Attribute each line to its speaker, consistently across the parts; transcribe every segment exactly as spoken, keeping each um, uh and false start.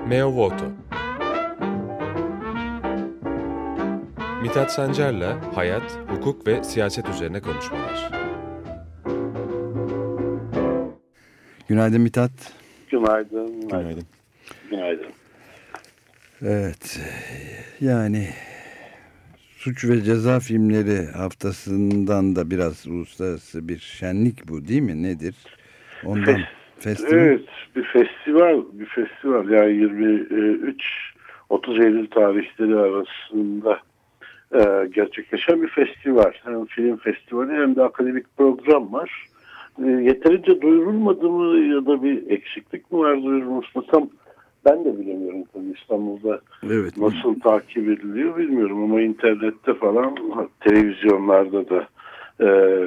Speaker 1: Meo Voto. Mithat Sancar'la hayat, hukuk ve siyaset üzerine konuşmalar.
Speaker 2: Günaydın Mithat.
Speaker 3: Günaydın.
Speaker 2: Günaydın.
Speaker 3: Günaydın.
Speaker 2: Evet, yani suç ve ceza filmleri haftasından da biraz uluslararası bir şenlik bu değil mi? Nedir? Ondan
Speaker 3: Fes-
Speaker 2: festival.
Speaker 3: Evet, bir festival, bir festival. Yani yirmi üç otuz Eylül tarihleri arasında e, gerçekleşen bir festival. Hem film festivali hem de akademik program var. E, yeterince duyurulmadı mı ya da bir eksiklik mi var duyurulmasında tam ben de bilemiyorum tabii İstanbul'da
Speaker 2: Evet.
Speaker 3: nasıl takip ediliyor bilmiyorum ama internette falan televizyonlarda da e,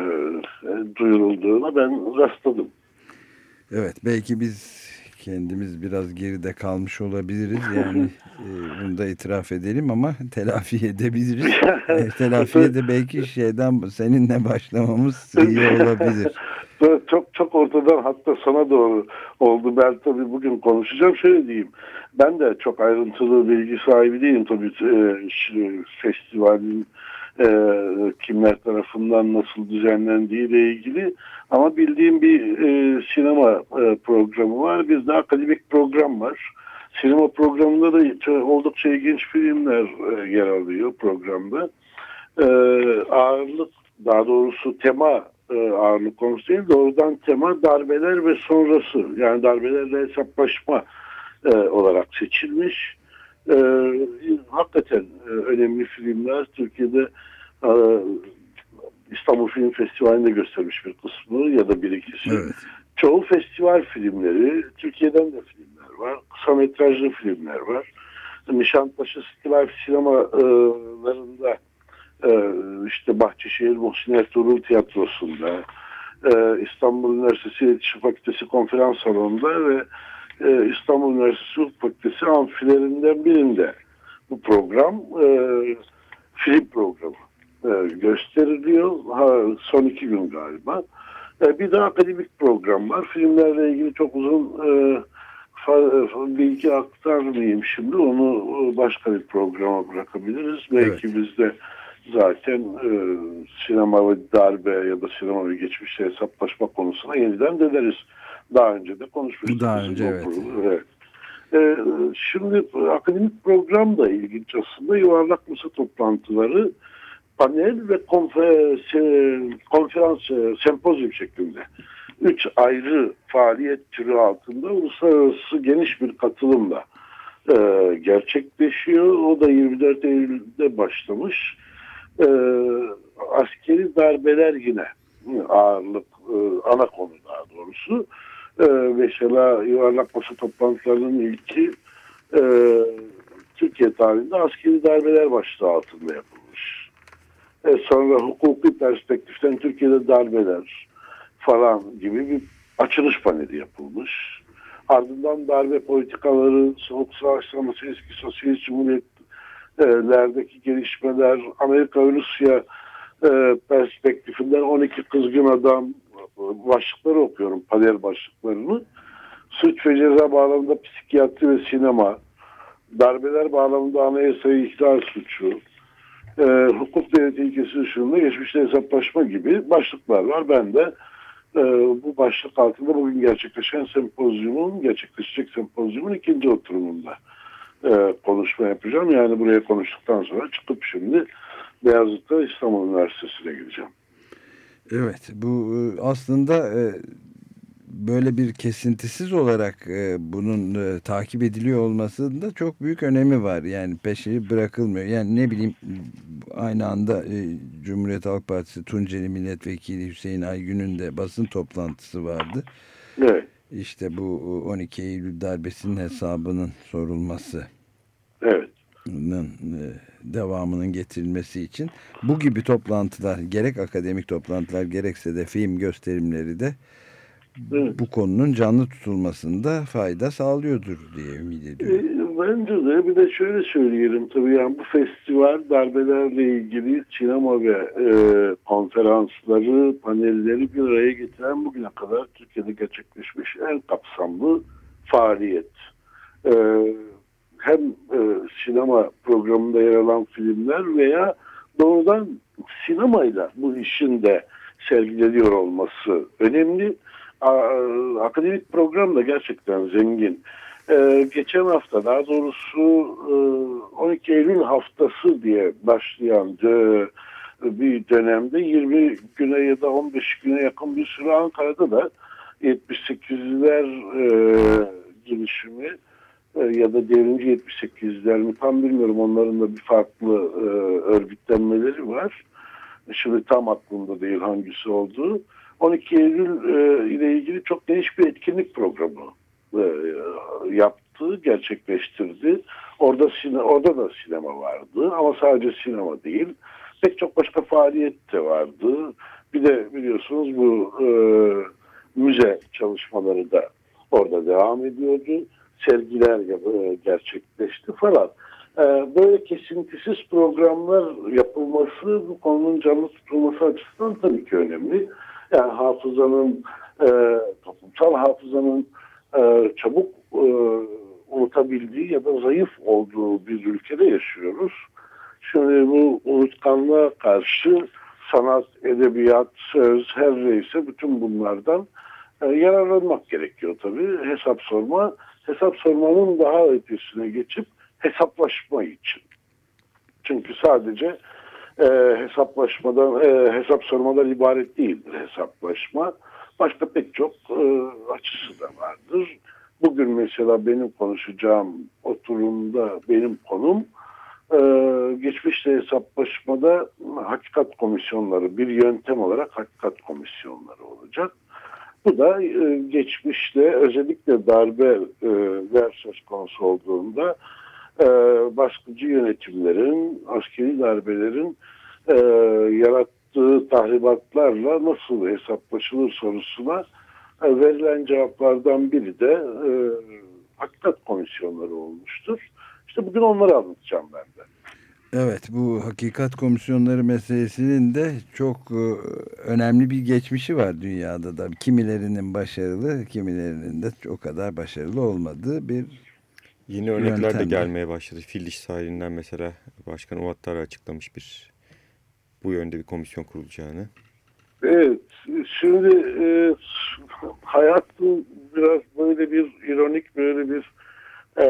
Speaker 3: duyurulduğuna ben rastladım.
Speaker 2: Evet, belki biz kendimiz biraz geride kalmış olabiliriz yani e, bunu da itiraf edelim ama telafi edebiliriz. E, telafiye de belki şeyden seninle başlamamız iyi olabilir.
Speaker 3: Çok çok ortadan hatta sana doğru oldu. Ben tabii bugün konuşacağım. Şöyle diyeyim. Ben de çok ayrıntılı bilgi sahibi değilim tabii e, şu festivalin e, kimler tarafından nasıl düzenlendiği ile ilgili. Ama bildiğim bir e, sinema e, programı var. Bir de akademik program var. Sinema programında da oldukça ilginç filmler e, yer alıyor programda. E, ağırlık daha doğrusu tema e, ağırlık konusu değil, doğrudan tema darbeler ve sonrası, yani darbelerle hesaplaşma e, olarak seçilmiş. E, hakikaten e, önemli filmler. Türkiye'de e, İstanbul Film Festivali'nde göstermiş bir kısmı ya da bir ikisi.
Speaker 2: Evet.
Speaker 3: Çoğu festival filmleri, Türkiye'den de filmler var, kısa metrajlı filmler var. Nişantaşı City Life sinemalarında, işte Bahçeşehir Muhsin Ertuğrul Tiyatrosu'nda, İstanbul Üniversitesi İletişim Fakültesi Konferans Salonu'nda ve İstanbul Üniversitesi Hukuk Fakültesi amfilerinden birinde bu program film programı gösteriliyor. Son iki gün galiba. Bir de akademik program var. Filmlerle ilgili çok uzun bilgi aktarmayayım şimdi. Onu başka bir programa bırakabiliriz. Belki evet. Biz de zaten e, sinema ve darbe ya da sinema ve geçmişle hesaplaşma konusuna yeniden döneriz. Daha önce de konuşmuştuk.
Speaker 2: Daha önce evet.
Speaker 3: evet. E, şimdi akademik program da ilginç aslında. Yuvarlak masa toplantıları, panel ve konfer, konferans, sempozyum şeklinde. Üç ayrı faaliyet türü altında uluslararası geniş bir katılımla e, gerçekleşiyor. O da yirmi dört Eylül'de başlamış. E, askeri darbeler yine ağırlık, e, ana konu daha doğrusu. E, mesela yuvarlak masa toplantılarının ilki e, Türkiye tarihinde askeri darbeler başlığı altında yapılmış. E, sonra hukuki perspektiften Türkiye'de darbeler falan gibi bir açılış paneli yapılmış. Ardından darbe politikaları, soğuk savaş sonrası eski sosyalist cumhuriyetlerdeki gelişmeler, Amerika ve Rusya e, perspektifinden on iki kızgın adam başlıkları okuyorum, panel başlıklarını. Suç ve ceza bağlamında psikiyatri ve sinema, darbeler bağlamında anayasayı ihlal suçu, e, hukuk devleti ilkesi dışında geçmişte hesaplaşma gibi başlıklar var. Ben de e, bu başlık altında bugün gerçekleşen sempozyumun, gerçekleşecek sempozyumun ikinci oturumunda e, konuşma yapacağım. Yani buraya konuştuktan sonra çıkıp şimdi Beyazıt'ta İstanbul Üniversitesi'ne gideceğim.
Speaker 2: Evet, bu aslında e, böyle bir kesintisiz olarak e, bunun e, takip ediliyor olmasında çok büyük önemi var. Yani peşi bırakılmıyor. Yani ne bileyim aynı anda e, Cumhuriyet Halk Partisi Tunceli Milletvekili Hüseyin Aygün'ün de basın toplantısı vardı.
Speaker 3: Evet.
Speaker 2: İşte bu on iki Eylül darbesinin hesabının sorulması.
Speaker 3: Evet.
Speaker 2: Devamının getirilmesi için bu gibi toplantılar, gerek akademik toplantılar gerekse de film gösterimleri de evet. Bu konunun canlı tutulmasında fayda sağlıyordur diye ümit ediyorum.
Speaker 3: E, bence de bir de şöyle söyleyelim tabii, yani bu festival darbelerle ilgili sinema ve e, konferansları, panelleri bir araya getiren bugüne kadar Türkiye'de gerçekleşmiş en kapsamlı faaliyet. e, hem e, sinema programında yer alan filmler veya doğrudan sinemayla bu işin de sergileniyor olması önemli. A, akademik program da gerçekten zengin. Ee, geçen hafta, daha doğrusu e, on iki Eylül haftası diye başlayan de, bir dönemde yirmi güne ya da on beş güne yakın bir süre Ankara'da da yetmiş sekizler e, girişimi e, ya da devrimci yetmiş sekizler mi tam bilmiyorum, onların da bir farklı e, örgütlenmeleri var. Şimdi tam aklımda değil hangisi olduğu. on iki Eylül e, ile ilgili çok geniş bir etkinlik programı e, yaptı, gerçekleştirdi. Orada orada da sinema vardı ama sadece sinema değil. Pek çok başka faaliyet de vardı. Bir de biliyorsunuz bu e, müze çalışmaları da orada devam ediyordu. Sergiler e, gerçekleşti falan. E, böyle kesintisiz programlar yapılması bu konunun canlı tutulması açısından tabii ki önemli. Yani hafızanın, e, toplumsal hafızanın e, çabuk e, unutabildiği ya da zayıf olduğu bir ülkede yaşıyoruz. Şimdi bu unutkanlığa karşı sanat, edebiyat, söz, her neyse bütün bunlardan e, yararlanmak gerekiyor tabii. Hesap sorma, hesap sormanın daha ötesine geçip hesaplaşma için. Çünkü sadece e, hesaplaşmadan, e, hesap sormadan ibaret değildir hesaplaşma. Başka pek çok e, açısı da vardır. Bugün mesela benim konuşacağım oturumda benim konum e, geçmişte hesaplaşmada hakikat komisyonları, bir yöntem olarak hakikat komisyonları olacak. Bu da e, geçmişte özellikle darbeler söz konusu olduğunda e, baskıcı yönetimlerin, askeri darbelerin e, yarattığı tahribatlarla nasıl hesaplaşılır sorusuna e, verilen cevaplardan biri de e, hakikat komisyonları olmuştur. İşte bugün onları anlatacağım ben de.
Speaker 2: Evet, bu hakikat komisyonları meselesinin de çok e, önemli bir geçmişi var dünyada da. Kimilerinin başarılı, kimilerinin de o kadar başarılı olmadığı bir
Speaker 1: yeni örnekler
Speaker 2: yöntem
Speaker 1: de
Speaker 2: var.
Speaker 1: gelmeye başladı. Fil dişi sahilinden mesela Başkan Ouattara açıklamış bir bu yönde bir komisyon kurulacağını.
Speaker 3: Evet, şimdi e, hayatın biraz böyle bir ironik, böyle bir e,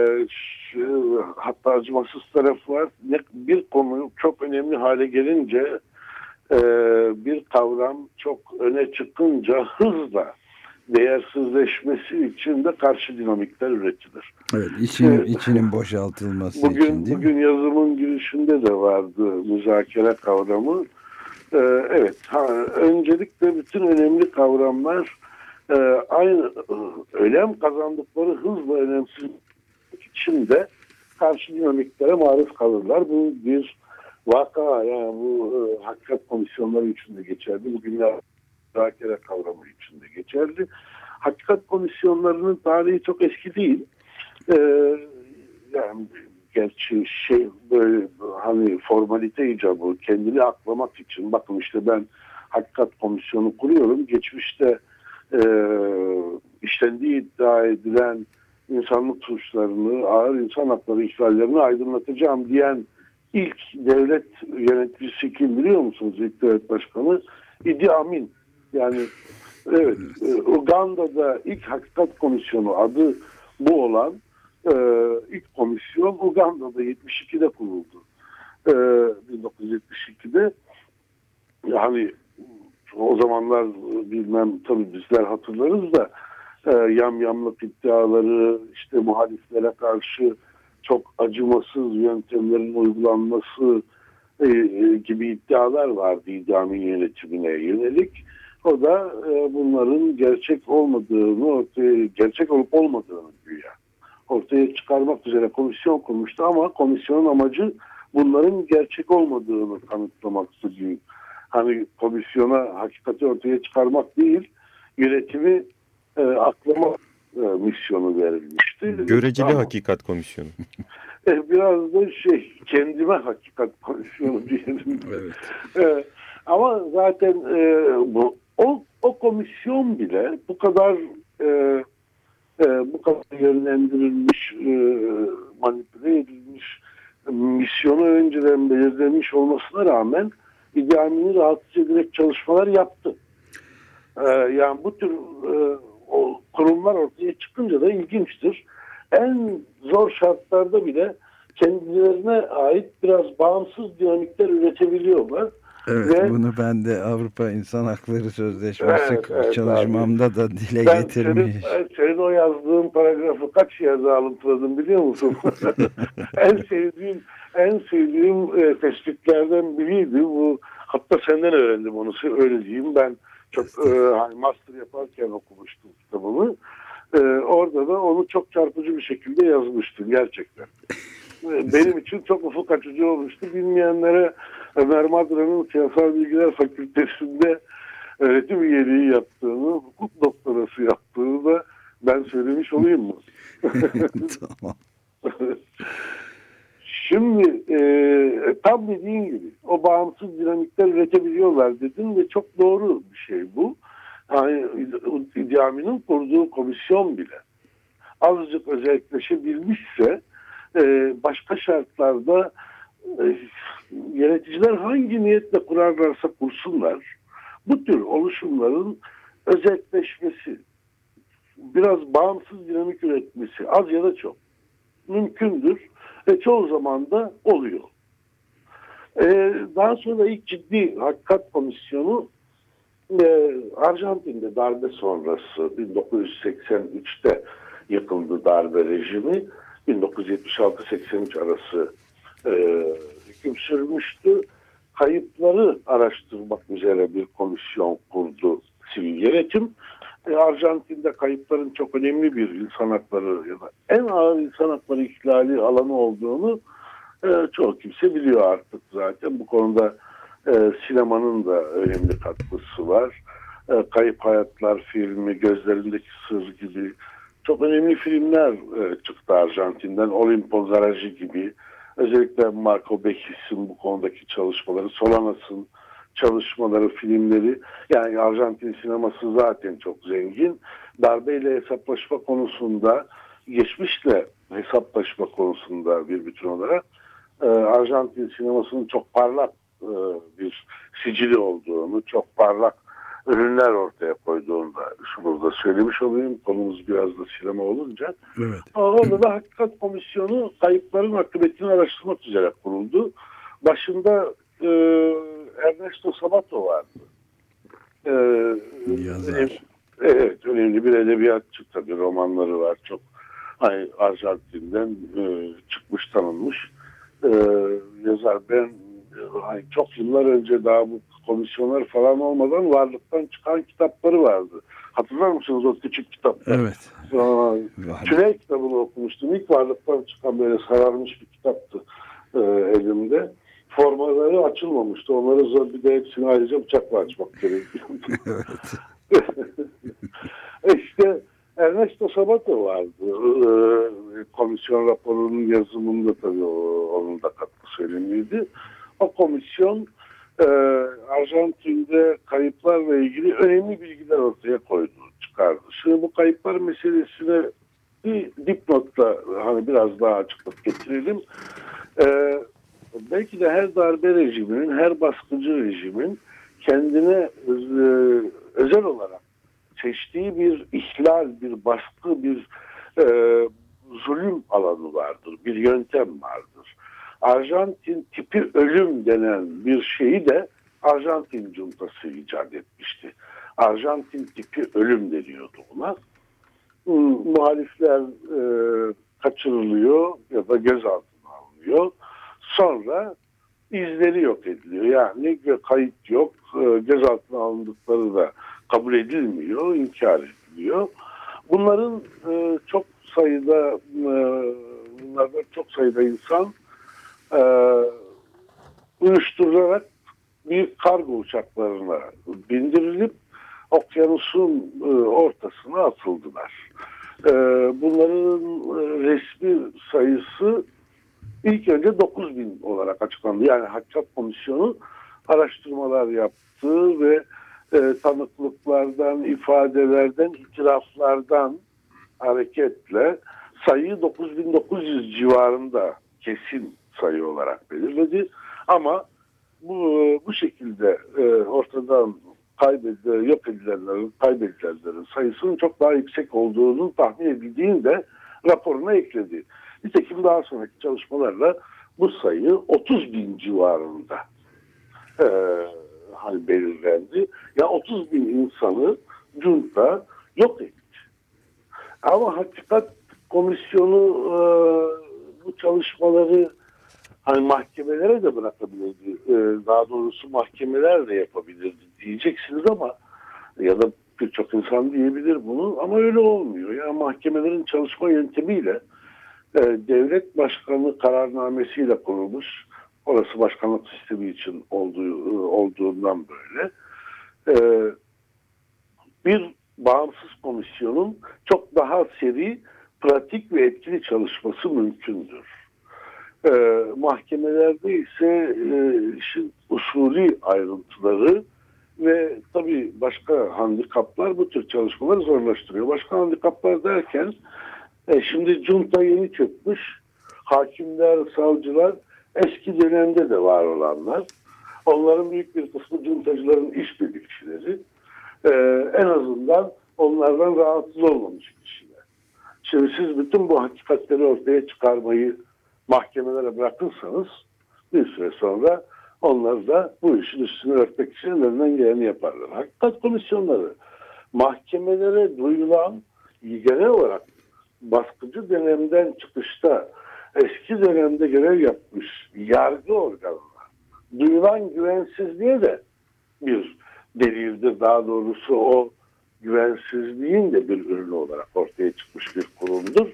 Speaker 3: şu, hatta acımasız tarafı var. Ne, bir konu çok önemli hale gelince e, bir kavram çok öne çıkınca hızla değersizleşmesi için de karşı dinamikler üretilir.
Speaker 2: Evet, için,
Speaker 3: Evet.
Speaker 2: içinin boşaltılması
Speaker 3: bugün,
Speaker 2: için değil
Speaker 3: bugün
Speaker 2: mi?
Speaker 3: yazımın girişinde de vardı müzakere kavramı. Ee, evet, ha, öncelikle bütün önemli kavramlar e, aynı önem kazandıkları hızla önemsizlik içinde karşı dinamiklere maruz kalırlar. Bu bir vaka, yani bu e, hakikat komisyonları içinde geçerli. Bugün müzakere kavramı içinde geçerli. Hakikat komisyonlarının tarihi çok eski değil. Ee, yani gerçi şey böyle hani formalite icabı kendini aklamak için, bakın işte ben hakikat komisyonu kuruyorum. Geçmişte e, işlendiği iddia edilen insanlık suçlarını, ağır insan hakları ihlallerini aydınlatacağım diyen ilk devlet yöneticisi kim biliyor musunuz? İlk devlet başkanı Idi Amin. Yani evet, Uganda'da ilk hakikat komisyonu, adı bu olan Ee, ilk komisyon Uganda'da yetmiş ikide kuruldu. Ee, bin dokuz yüz yetmiş ikide yani o zamanlar bilmem tabii bizler hatırlarız da e, yamyamlık iddiaları, işte muhaliflere karşı çok acımasız yöntemlerin uygulanması e, e, gibi iddialar vardı idamın yönetimine yönelik. O da e, bunların gerçek olmadığını, ortaya, gerçek olup olmadığını güya ortaya çıkarmak üzere komisyon kurmuştu ama komisyonun amacı bunların gerçek olmadığını kanıtlamaktı diyor. Hani komisyona hakikati ortaya çıkarmak değil, yönetimi e, aklama e, misyonu verilmişti.
Speaker 1: Göreceli
Speaker 3: ama,
Speaker 1: hakikat komisyonu.
Speaker 3: e, biraz da şey, kendime hakikat komisyonu diyelim.
Speaker 2: Evet.
Speaker 3: E, ama zaten e, bu o, o komisyon bile bu kadar e, e, bu kadar yönlendirilmiş, e, manipüle edilmiş, misyonu önceden belirlenmiş olmasına rağmen Idi Amin'i rahatsız ederek çalışmalar yaptı. E, yani bu tür e, o kurumlar ortaya çıkınca da ilginçtir. En zor şartlarda bile kendilerine ait biraz bağımsız dinamikler üretebiliyorlar.
Speaker 2: Evet,
Speaker 3: Ve,
Speaker 2: bunu ben de Avrupa İnsan Hakları Sözleşmesi
Speaker 3: evet, evet,
Speaker 2: çalışmamda
Speaker 3: abi.
Speaker 2: da dile
Speaker 3: Ben
Speaker 2: getirmiş.
Speaker 3: senin, senin o yazdığın paragrafı kaç yerde alıntıladım biliyor musun? en sevdiğim en sevdiğim e, tespitlerden biriydi bu. Hatta senden öğrendim onu, öyle diyeyim. Ben çok e, hani master yaparken okumuştum kitabımı. E, orada da onu çok çarpıcı bir şekilde yazmıştım gerçekten. E, benim için çok ufuk açıcı olmuştu. Bilmeyenlere Ömer Madra'nın Siyasal Bilgiler Fakültesi'nde öğretim üyeliği yaptığını, hukuk doktorası yaptığını da ben söylemiş olayım mı?
Speaker 2: Tamam.
Speaker 3: Şimdi e, tam dediğin gibi o bağımsız dinamikler üretebiliyorlar dedin ve çok doğru bir şey bu. Yani Idi Amin'in kurduğu komisyon bile azıcık özelleşebilmişse e, başka şartlarda e, yöneticiler hangi niyetle kurarlarsa kursunlar bu tür oluşumların özelleşmesi, biraz bağımsız dinamik üretmesi az ya da çok mümkündür ve çoğu zaman da oluyor. Ee, daha sonra ilk ciddi Hakikat Komisyonu e, Arjantin'de darbe sonrası bin dokuz yüz seksen üçte yıkıldı darbe rejimi. bin dokuz yüz yetmiş altı seksen üç arası e, hüküm sürmüştü. Kayıpları araştırmak üzere bir komisyon kurdu sivil yönetim. E, Arjantin'de kayıpların çok önemli bir insan hakları ya da en ağır insan hakları ihlali alanı olduğunu e, çoğu kimse biliyor artık zaten. Bu konuda e, sinemanın da önemli katkısı var. E, Kayıp Hayatlar filmi, Gözlerindeki Sır gibi çok önemli filmler e, çıktı Arjantin'den. Olimpo Garajı gibi. Özellikle Marco Bechis'in bu konudaki çalışmaları, Solanas'ın çalışmaları, filmleri. Yani Arjantin sineması zaten çok zengin. Darbeyle hesaplaşma konusunda, geçmişle hesaplaşma konusunda bir bütün olarak e, Arjantin sinemasının çok parlak e, bir sicili olduğunu, çok parlak ürünler ortaya koyduğunu da şunu da söylemiş olayım. Konumuz biraz da sinema olunca.
Speaker 2: Evet.
Speaker 3: Orada da Hakikat Komisyonu kayıpların akıbetini araştırmak üzere kuruldu. Başında e, Ernesto Sabato vardı. E,
Speaker 2: Yazar.
Speaker 3: Evet, önemli bir edebiyatçı tabii, romanları var. Çok hani Arjantin'den e, çıkmış, tanınmış e, yazar. Ben e, hani çok yıllar önce, daha bu komisyonlar falan olmadan Varlıktan çıkan kitapları vardı. Hatırlar mısınız o küçük kitaplar?
Speaker 2: Evet.
Speaker 3: Tünel kitabını okumuştum. İlk Varlıktan çıkan böyle sararmış bir kitaptı e, elimde. Formaları açılmamıştı. Onları zor, bir de hepsini ayrıca bıçakla açmak gerekiyordu.
Speaker 2: Evet.
Speaker 3: İşte Ernesto Sabato vardı. Ee, komisyon raporunun yazımında tabii o, onun da katkısı önemliydi. O komisyon e, Arjantin'de kayıplarla ilgili önemli bilgiler ortaya koydu, çıkardı. Şimdi bu kayıplar meselesine bir dipnotla hani biraz daha açıklık getirelim. Ee, belki de her darbe rejiminin, her baskıcı rejimin kendine öz- özel olarak seçtiği bir ihlal, bir baskı, bir e, zulüm alanı vardır, bir yöntem vardır. Arjantin tipi ölüm denen bir şeyi de Arjantin cuntası icat etmişti. Arjantin tipi ölüm deniyordu buna. Hmm, muhalifler e, kaçırılıyor ya da gözaltına alınıyor. Sonra izleri yok ediliyor. Yani kayıt yok, e, gözaltına alındıkları da kabul edilmiyor, inkar ediliyor. Bunların e, çok sayıda e, bunlardan çok sayıda insan e, uyuşturularak büyük kargo uçaklarına bindirilip okyanusun e, ortasına atıldılar. E, bunların e, resmi sayısı ilk önce dokuz bin olarak açıklandı. Yani Hakikat Komisyonu araştırmalar yaptı ve e, tanıklıklardan, ifadelerden, itiraflardan hareketle sayıyı dokuz bin dokuz yüz civarında kesin sayı olarak belirledi. Ama bu bu şekilde e, ortadan kaybedilen, yok edilenlerin, kaybedilenlerin sayısının çok daha yüksek olduğunu tahmin edildiğini de raporuna ekledi. Nitekim daha sonraki çalışmalarla bu sayı otuz bin civarında e, hani belirlendi. Ya otuz bin insanı junta yok etti. Ama Hakikat Komisyonu e, bu çalışmaları hani mahkemelere de bırakabilirdi. E, daha doğrusu mahkemeler de yapabilirdi diyeceksiniz ama ya da birçok insan diyebilir bunu ama öyle olmuyor. Yani mahkemelerin çalışma yöntemiyle e, devlet başkanı kararnamesiyle kurulmuş. Orası başkanlık sistemi için olduğu, olduğundan böyle. E, bir bağımsız komisyonun çok daha seri, pratik ve etkili çalışması mümkündür. Ee, mahkemelerde ise e, işin usulü ayrıntıları ve tabii başka handikaplar bu tür çalışmaları zorlaştırıyor. Başka handikaplar derken e, şimdi junta yeni çökmüş. Hakimler, savcılar eski dönemde de var olanlar. Onların büyük bir kısmı juntacıların işbirlikçileri. Ee, en azından onlardan rahatsız olmamış kişiler. Şimdi siz bütün bu hakikatleri ortaya çıkarmayı mahkemelere bırakırsanız bir süre sonra onlar da bu işin üstünü örtmek için ellerinden geleni yaparlar. Hakikat komisyonları mahkemelere duyulan genel olarak baskıcı dönemden çıkışta eski dönemde görev yapmış yargı organına duyulan güvensizliğe de bir delildir. Daha doğrusu o güvensizliğin de bir ürünü olarak ortaya çıkmış bir kurumdur.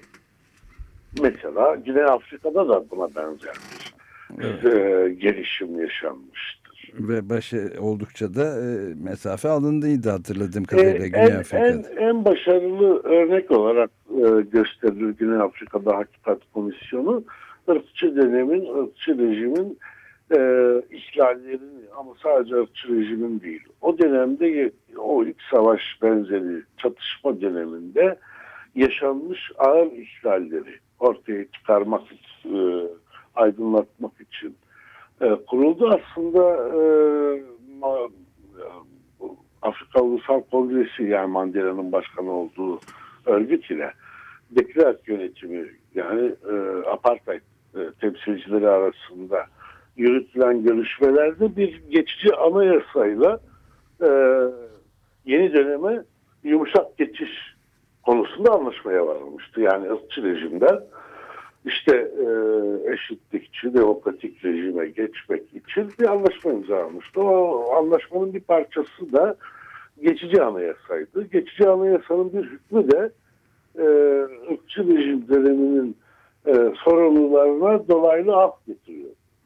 Speaker 3: Mesela Güney Afrika'da da buna benzer bir evet. e, gelişim yaşanmıştır.
Speaker 2: Ve başı oldukça da e, mesafe alındıydı hatırladığım kadarıyla
Speaker 3: e,
Speaker 2: Güney
Speaker 3: en,
Speaker 2: Afrika'da.
Speaker 3: En, en başarılı örnek olarak e, gösterilir Güney Afrika'da Hakikat Komisyonu ırkçı dönemin, ırkçı rejimin e, ihlallerini ama sadece ırkçı rejimin değil. O dönemde o iç savaş benzeri çatışma döneminde yaşanmış ağır ihlalleri ortaya çıkarmak, e, aydınlatmak için e, kuruldu. Aslında e, ma, Afrika Ulusal Kongresi yani Mandela'nın başkanı olduğu örgüt ile De Klerk yönetimi yani e, apartheid e, temsilcileri arasında yürütülen görüşmelerde bir geçici anayasayla e, yeni döneme yumuşak geçiş konusunda anlaşmaya varılmıştı. Yani ırkçı rejimden işte e, eşitlikçi, demokratik rejime geçmek için bir anlaşma imzalanmıştı. O anlaşmanın bir parçası da geçici anayasaydı. Geçici anayasanın bir hükmü de e, ırkçı rejim döneminin e, sorumlularına dolaylı af getiriyor.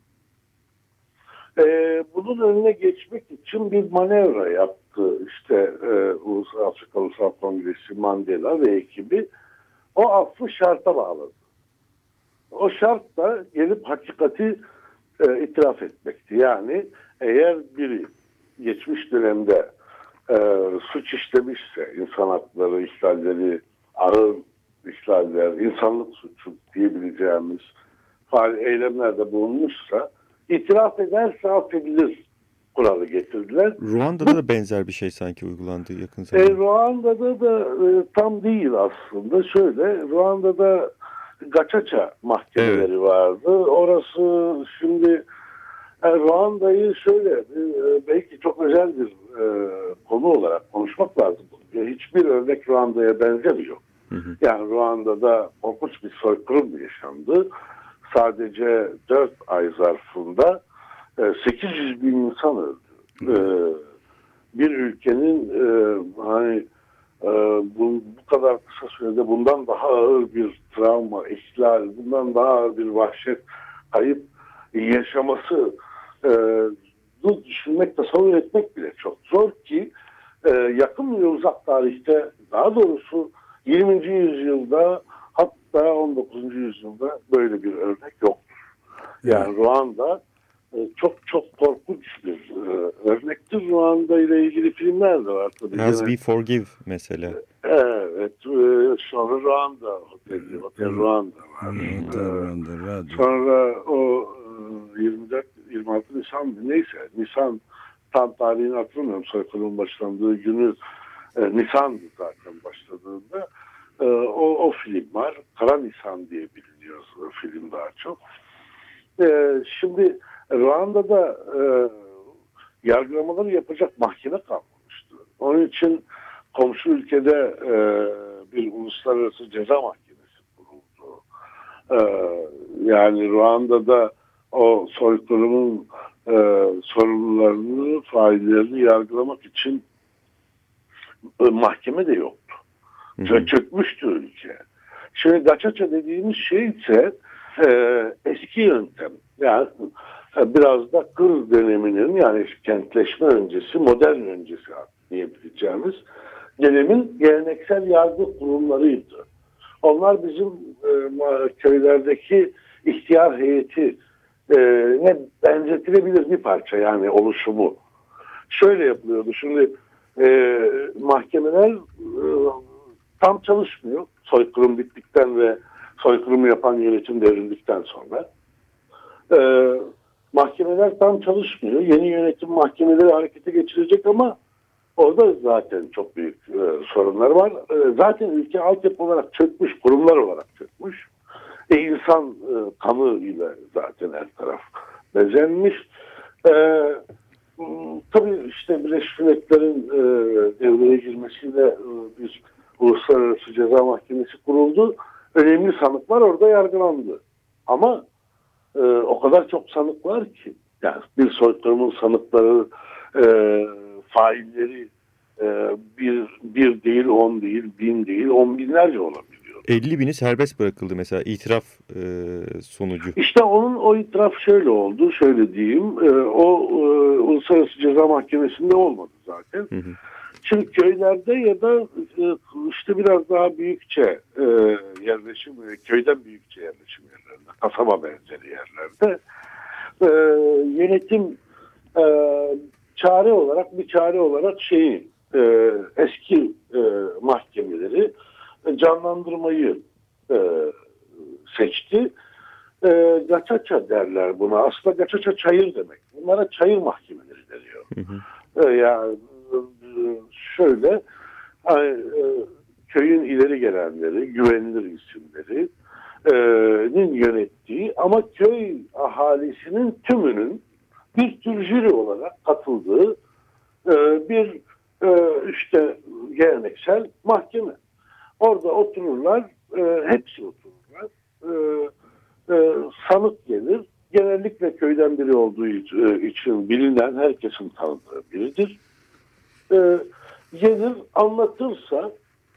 Speaker 3: E, bunun önüne geçmek için bir manevra yaptı işte e, Ulusal Afrika Ulusal Kongresi Mandela ve ekibi. O affı şarta bağladı. O şart da gelip hakikati e, itiraf etmekti. Yani eğer biri geçmiş dönemde e, suç işlemişse, insan hakları ihlalleri, ağır ihlaller, insanlık suçu diyebileceğimiz faal eylemlerde bulunmuşsa itiraf ederse affedilir kuralı getirdiler.
Speaker 1: Ruanda'da Bu, da benzer bir şey sanki uygulandı yakın zamanda.
Speaker 3: E, Ruanda'da da e, tam değil aslında. Şöyle, Ruanda'da Gacaca mahkemeleri evet. vardı. Orası şimdi e, Ruanda'yı şöyle e, belki çok özel bir e, konu olarak konuşmak lazım. E, hiçbir örnek Ruanda'ya benzemiyor. Hı hı. Yani Ruanda'da korkunç bir soykırım yaşandı. Sadece dört ay zarfında sekiz yüz bin insan öldü. Ee, bir ülkenin e, hani e, bu, bu kadar kısa sürede bundan daha ağır bir travma, ihlal, bundan daha ağır bir vahşet, kayıp yaşaması e, bu düşünmek, tasavvur etmek bile çok zor ki e, yakın ve uzak tarihte daha doğrusu yirminci yüzyılda hatta on dokuzuncu yüzyılda böyle bir örnek yoktur. Yani Ruanda çok çok korkunç bir e, örnektir. Ruanda ile ilgili filmler de var tabii.
Speaker 1: As
Speaker 3: Gene,
Speaker 1: We Forgive mesela.
Speaker 3: evet, e, sonra Ruanda Oteli, Otel Ruanda var.
Speaker 2: Otel Ruanda, radyo.
Speaker 3: Sonra o e, yirmi dört yirmi altı Nisan neyse Nisan tam tarihini hatırlamıyorum, soykırımın başlandığı günü e, Nisan'dı zaten başladığında. E, o, o film var. Kara Nisan diye biliniyor o film daha çok. E, şimdi Ruanda'da e, yargılamaları yapacak mahkeme kalmamıştı. Onun için komşu ülkede e, bir uluslararası ceza mahkemesi kuruldu. E, yani Ruanda'da o soykırımın e, sorumlularını, faillerini yargılamak için e, mahkeme de yoktu. Ve çökmüştü ülke. Şimdi Gacaca dediğimiz şey ise e, eski yöntem. Yani e, biraz da kır döneminin, yani kentleşme öncesi, modern öncesi diyebileceğimiz dönemin geleneksel yargı kurumlarıydı. Onlar bizim e, köylerdeki ihtiyar heyeti e, ne benzetilebilir bir parça, yani oluşumu. Şöyle yapılıyordu. Şimdi e, mahkemeler e, tam çalışmıyor. Soykırım bittikten ve soykırımı yapan yönetim devrildikten sonra. Ee, mahkemeler tam çalışmıyor. Yeni yönetim mahkemeleri harekete geçirecek ama orada zaten çok büyük e, sorunlar var. E, zaten ülke altyapı olarak çökmüş, kurumlar olarak çökmüş. E, insan e, kanı ile zaten her taraf bezenmiş. E, tabii işte Birleşmiş Milletler'in e, devreye girmesiyle e, bir Uluslararası Ceza Mahkemesi kuruldu. Önemli sanıklar orada yargılandı. Ama e, o kadar çok sanık var ki, yani bir soykırımın sanıkları, e, failleri e, bir, bir değil, on değil, bin değil, on binlerce olabiliyor.
Speaker 1: elli bini serbest bırakıldı mesela itiraf e, sonucu.
Speaker 3: İşte onun o itiraf şöyle oldu, şöyle diyeyim. E, o e, Uluslararası Ceza Mahkemesi'nde olmadı zaten. Hı hı. Şimdi köylerde ya da işte biraz daha büyükçe e, yerleşim, köyden büyükçe yerleşim yerlerinde, kasaba benzeri yerlerde e, yönetim e, çare olarak bir çare olarak şeyi e, eski e, mahkemeleri canlandırmayı e, seçti. E, Gacaca derler buna. Aslında Gacaca çayır demek. Bunlara çayır mahkemeleri deniyor. Hı hı. E, yani şöyle, köyün ileri gelenleri, güvenilir isimlerinin yönettiği ama köy ahalisinin tümünün bir tür jüri olarak katıldığı bir işte geleneksel mahkeme. Orada otururlar, hepsi otururlar. Sanık gelir. Genellikle köyden biri olduğu için bilinen, herkesin tanıdığı biridir. E, gelir anlatırsa,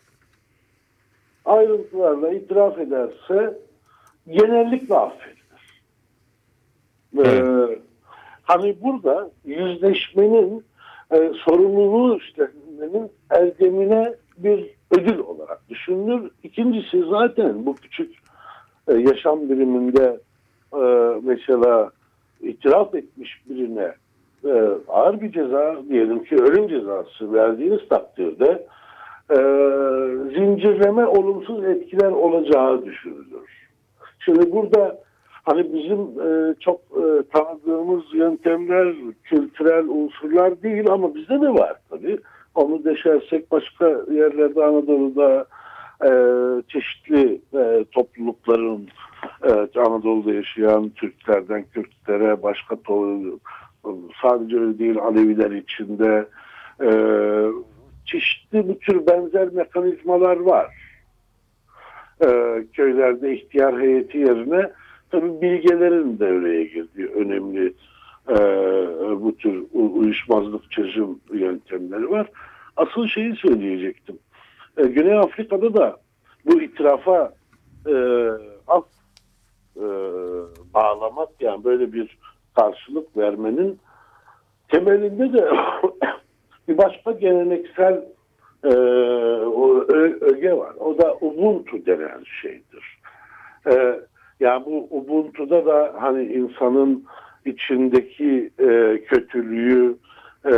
Speaker 3: ayrıntılarla itiraf ederse genellikle affedilir. E, hani burada yüzleşmenin e, sorumluluğu üstlenmenin erdemine bir ödül olarak düşünülür. İkincisi, zaten bu küçük e, yaşam biriminde e, mesela itiraf etmiş birine Ee, ağır bir ceza, diyelim ki ölüm cezası verdiğiniz takdirde e, zincirleme olumsuz etkiler olacağı düşünülür. Şimdi burada hani bizim e, çok e, tanıdığımız yöntemler kültürel unsurlar değil ama bizde de var tabii. Onu deşersek başka yerlerde, Anadolu'da e, çeşitli e, toplulukların, e, Anadolu'da yaşayan Türklerden Kürtlere, başka to- sadece öyle değil, Aleviler içinde e, çeşitli bu tür benzer mekanizmalar var. E, köylerde ihtiyar heyeti yerine tabii bilgelerin devreye girdiği önemli e, bu tür uyuşmazlık çözüm yöntemleri var. Asıl şeyi söyleyecektim. E, Güney Afrika'da da bu itirafa e, af e, bağlamak, yani böyle bir karşılık vermenin temelinde de bir başka geleneksel e, o öge var. O da Ubuntu denen şeydir. E, yani bu Ubuntu'da da hani insanın içindeki e, kötülüğü e,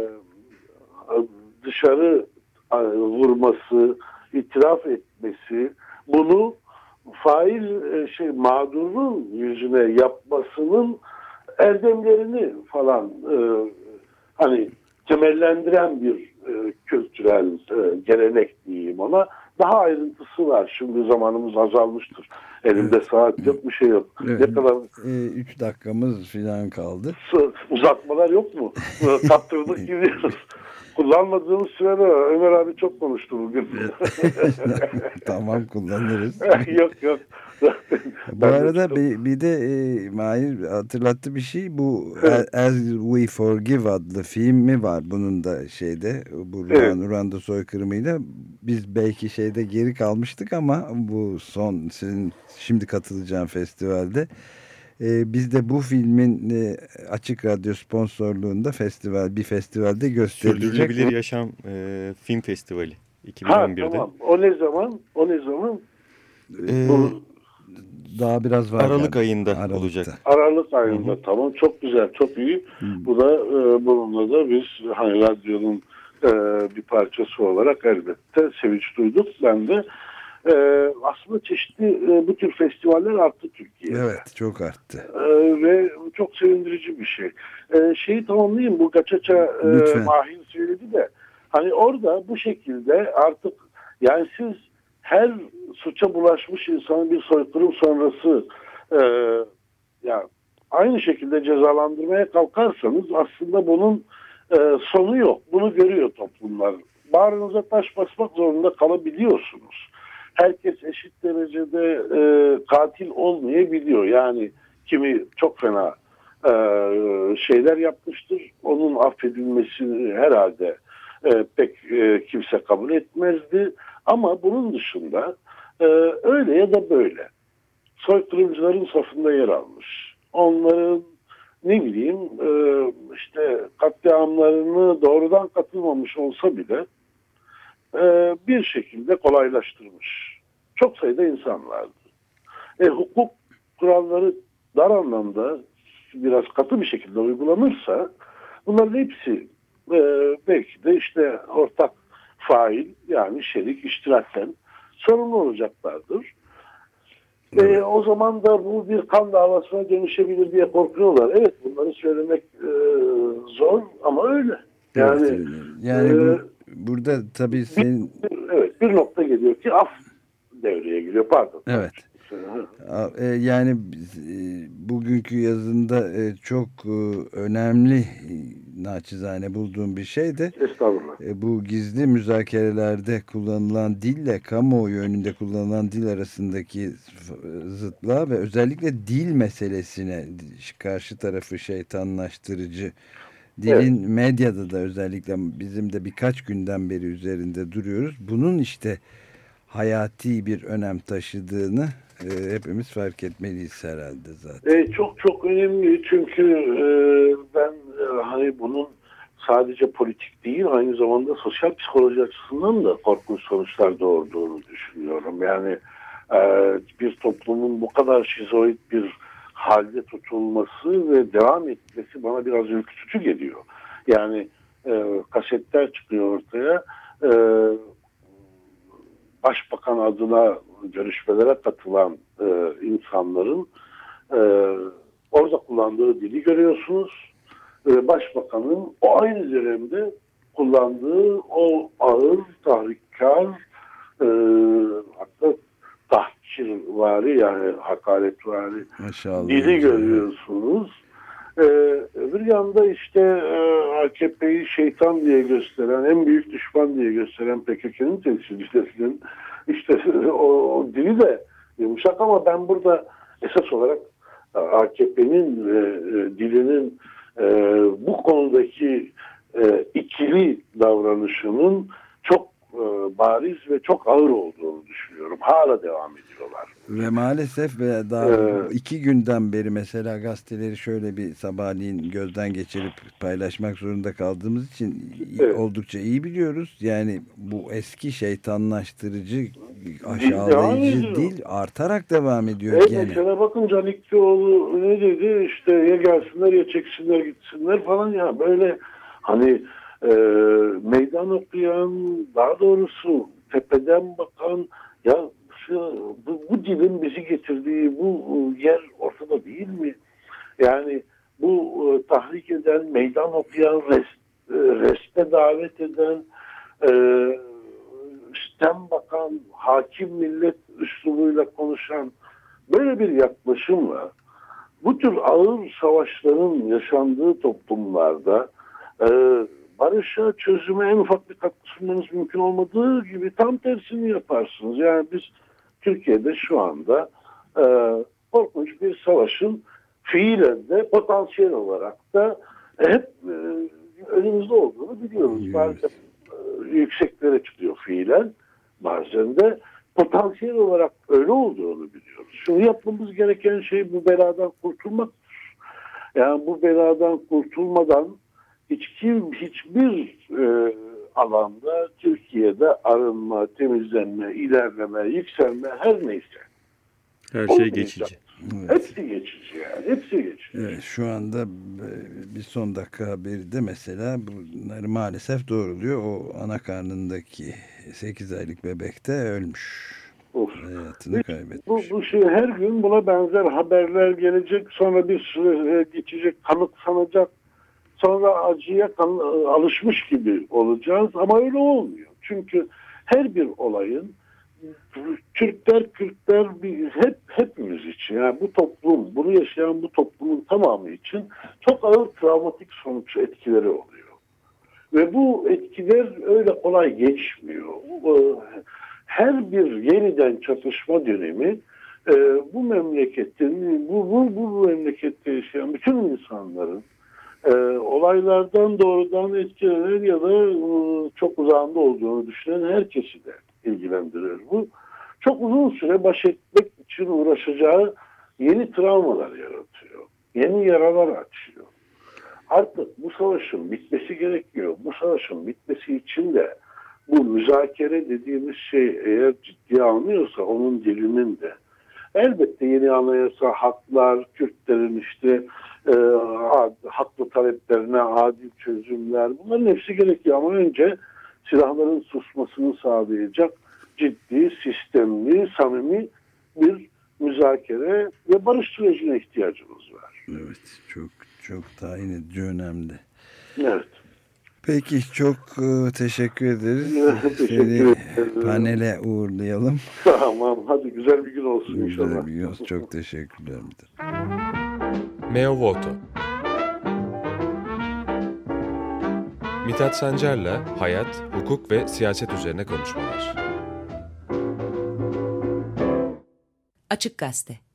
Speaker 3: dışarı e, vurması, itiraf etmesi, bunu fail e, şey mağdurun yüzüne yapmasının erdemlerini falan e, hani temellendiren bir e, kültürel e, gelenek diyeyim ona. Daha ayrıntısı var. Şimdi zamanımız azalmıştır. Elimde
Speaker 2: Evet.
Speaker 3: saat yok, bir şey yok.
Speaker 2: Evet.
Speaker 3: Ne kadar
Speaker 2: E, üç dakikamız falan kaldı.
Speaker 3: uzatmalar yok mu? Kaptırdık gidiyoruz. Kullanmadığımız sürede Ömer abi çok konuştu bugün.
Speaker 2: Tamam, kullanırız.
Speaker 3: Yok yok.
Speaker 2: Bu
Speaker 3: Ben de
Speaker 2: arada
Speaker 3: çok-
Speaker 2: bir, bir de e, Mahir hatırlattı bir şey. Bu As We Forgive adlı filmi var bunun da şeyde. Bu
Speaker 3: Evet.
Speaker 2: Ruan, Ruanda soykırımıyla. Biz belki şeyde geri kalmıştık ama bu son sizin şimdi katılacağın festivalde e, biz de bu filmin e, Açık Radyo sponsorluğunda festival bir festivalde gösterilecek.
Speaker 1: Sürdürülebilir Yaşam e, Film Festivali
Speaker 3: Ha
Speaker 1: iki bin on birde.
Speaker 3: tamam. O ne zaman? O ne zaman?
Speaker 1: E,
Speaker 3: Bu
Speaker 2: Daha biraz var.
Speaker 1: Aralık
Speaker 2: galiba.
Speaker 1: ayında
Speaker 2: Aralıkta.
Speaker 1: olacak.
Speaker 3: Aralık ayında.
Speaker 1: Hı hı.
Speaker 3: Tamam, çok güzel, çok iyi.
Speaker 2: Hı.
Speaker 3: Bu da e, bununla da biz hani radyonun e, bir parçası olarak elbette sevinç duyduk. Ben de e, aslında çeşitli e, bu tür festivaller arttı Türkiye'de.
Speaker 2: Evet, çok arttı.
Speaker 3: E, ve çok sevindirici bir şey. E, şeyi tamamlayayım, bu Gaçaça e,
Speaker 2: Lütfen.
Speaker 3: Mahir söyledi de hani orada bu şekilde artık yani siz her suça bulaşmış insanın bir soykırım sonrası e, ya aynı şekilde cezalandırmaya kalkarsanız aslında bunun e, sonu yok. Bunu görüyor toplumlar. Bağrınıza taş basmak zorunda kalabiliyorsunuz. Herkes eşit derecede e, katil olmayabiliyor. Yani kimi çok fena e, şeyler yapmıştır. Onun affedilmesini herhalde e, pek e, kimse kabul etmezdi. Ama bunun dışında e, öyle ya da böyle soykırımcıların safında yer almış. Onların ne bileyim e, işte katliamlarını doğrudan katılmamış olsa bile e, bir şekilde kolaylaştırmış. Çok sayıda insan vardı. E, hukuk kuralları dar anlamda biraz katı bir şekilde uygulanırsa bunların hepsi e, belki de işte ortak fail yani şerik iştirakten sorumlu olacaklardır.
Speaker 2: Evet.
Speaker 3: E, o zaman da bu bir kan davasına dönüşebilir diye korkuyorlar. Evet, bunları söylemek e, zor ama öyle. Yani
Speaker 2: Evet, yani
Speaker 3: e,
Speaker 2: bu, burada tabii senin
Speaker 3: evet, bir nokta geliyor ki af devreye giriyor. Pardon.
Speaker 2: evet. A- e, Yani biz, e, bugünkü yazında e, çok e, önemli e, naçizane bulduğum bir şey de
Speaker 3: Estağfurullah.
Speaker 2: e, bu gizli müzakerelerde kullanılan dille kamuoyu önünde kullanılan dil arasındaki f- zıtlığa ve özellikle dil meselesine karşı tarafı şeytanlaştırıcı dilin medyada da özellikle bizim de birkaç günden beri üzerinde duruyoruz. Bunun işte hayati bir önem taşıdığını e, hepimiz fark etmeliyiz herhalde zaten.
Speaker 3: E, çok çok önemli çünkü e, ben e, hani bunun sadece politik değil aynı zamanda sosyal psikoloji açısından da korkunç sonuçlar doğurduğunu düşünüyorum. Yani e, bir toplumun bu kadar şizoid bir halde tutulması ve devam etmesi bana biraz ürkütücü geliyor. Yani e, kasetler çıkıyor ortaya. E, Başbakan adına görüşmelere katılan e, insanların e, orada kullandığı dili görüyorsunuz. E, Başbakanın o aynı dönemde kullandığı o ağır, tahrikkar, e, hatta tahkirvari yani hakaretvari
Speaker 2: Maşallah.
Speaker 3: dili görüyorsunuz. Ee, öbür yanda işte e, A K P'yi şeytan diye gösteren, en büyük düşman diye gösteren P K K'nın temsilcilerinin işte o, o dili de yumuşak ama ben burada esas olarak A K P'nin e, e, dilinin e, bu konudaki e, ikili davranışının çok e, bariz ve çok ağır olduğunu düşünüyorum. Hala devam ediyorlar.
Speaker 2: Ve maalesef ve daha
Speaker 3: Ee,
Speaker 2: iki günden beri mesela gazeteleri şöyle bir sabahleyin gözden geçirip paylaşmak zorunda kaldığımız için
Speaker 3: Evet.
Speaker 2: oldukça iyi biliyoruz. Yani bu eski şeytanlaştırıcı aşağılayıcı
Speaker 3: ediyor.
Speaker 2: değil, artarak devam ediyor
Speaker 3: Evet,
Speaker 2: gene.
Speaker 3: mesela bakın Canikçioğlu ne dedi, işte ya gelsinler ya çeksinler gitsinler falan, ya böyle hani e, meydan okuyan, daha doğrusu tepeden bakan, ya şu, bu, bu dilin bizi getirdiği bu yer ortada değil mi? Yani bu e, tahrik eden, meydan okuyan, res, e, resme davet eden, e, üstten bakan, hakim millet üslubuyla konuşan böyle bir yaklaşımla bu tür ağır savaşların yaşandığı toplumlarda e, barışa, çözüme en ufak bir katkı sunmanız mümkün olmadığı gibi tam tersini yaparsınız. Yani biz Türkiye'de şu anda e, korkunç bir savaşın fiilen de potansiyel olarak da hep e, önümüzde olduğunu biliyoruz. Bazen e, yükseklere çıkıyor fiilen, bazen de potansiyel olarak öyle olduğunu biliyoruz. Şimdi yapmamız gereken şey bu beladan kurtulmaktır. Yani bu beladan kurtulmadan hiç kim, hiçbir e, alanda Türkiye'de arınma, temizlenme, ilerleme, yükselme her neyse.
Speaker 1: Her şey
Speaker 3: olmayacak.
Speaker 1: geçici.
Speaker 2: Evet.
Speaker 3: Hepsi geçici yani. Hepsi geçici.
Speaker 2: Evet, şu anda e, bir son dakika haberi de mesela bunları maalesef doğruluyor. O ana karnındaki sekiz aylık bebek de ölmüş.
Speaker 3: Of.
Speaker 2: Hayatını
Speaker 3: Bu,
Speaker 2: kaybetmiş.
Speaker 3: bu şey, her gün buna benzer haberler gelecek. Sonra bir süre geçecek, kanıksanacak. Sonra acıya kan, alışmış gibi olacağız. Ama öyle olmuyor. Çünkü her bir olayın Türkler, Kürtler, bir, hep hepimiz için, yani bu toplum, bunu yaşayan bu toplumun tamamı için çok ağır travmatik sonuç etkileri oluyor. Ve bu etkiler öyle kolay geçmiyor. Her bir yeniden çatışma dönemi bu memleketin, bu, bu, bu memlekette yaşayan bütün insanların olaylardan doğrudan etkilenen ya da çok uzağında olduğunu düşünen herkesi de ilgilendirir bu. Çok uzun süre baş etmek için uğraşacağı yeni travmalar yaratıyor. Yeni yaralar açıyor. Artık bu savaşın bitmesi gerekiyor. Bu savaşın bitmesi için de bu müzakere dediğimiz şey eğer ciddiye alınıyorsa onun dilinin de elbette yeni anayasa, haklar, Kürtlerin işte e, haklı taleplerine adil çözümler, bunların hepsi gerekiyor ama önce silahların susmasını sağlayacak ciddi, sistemli, samimi bir müzakere ve barış sürecine ihtiyacımız var.
Speaker 2: Evet, çok çok tayin edici, önemli.
Speaker 3: Evet.
Speaker 2: Peki, çok e, teşekkür ederiz.
Speaker 3: Teşekkür
Speaker 2: Seni
Speaker 3: ederim.
Speaker 2: panele uğurlayalım.
Speaker 3: Tamam, hadi güzel bir gün olsun
Speaker 2: Güzel
Speaker 3: inşallah.
Speaker 2: bir gün. Çok teşekkürler.
Speaker 4: Meo Voto. Mithat Sancar'la hayat, hukuk ve siyaset üzerine konuşmalar.
Speaker 5: Açık Gazete.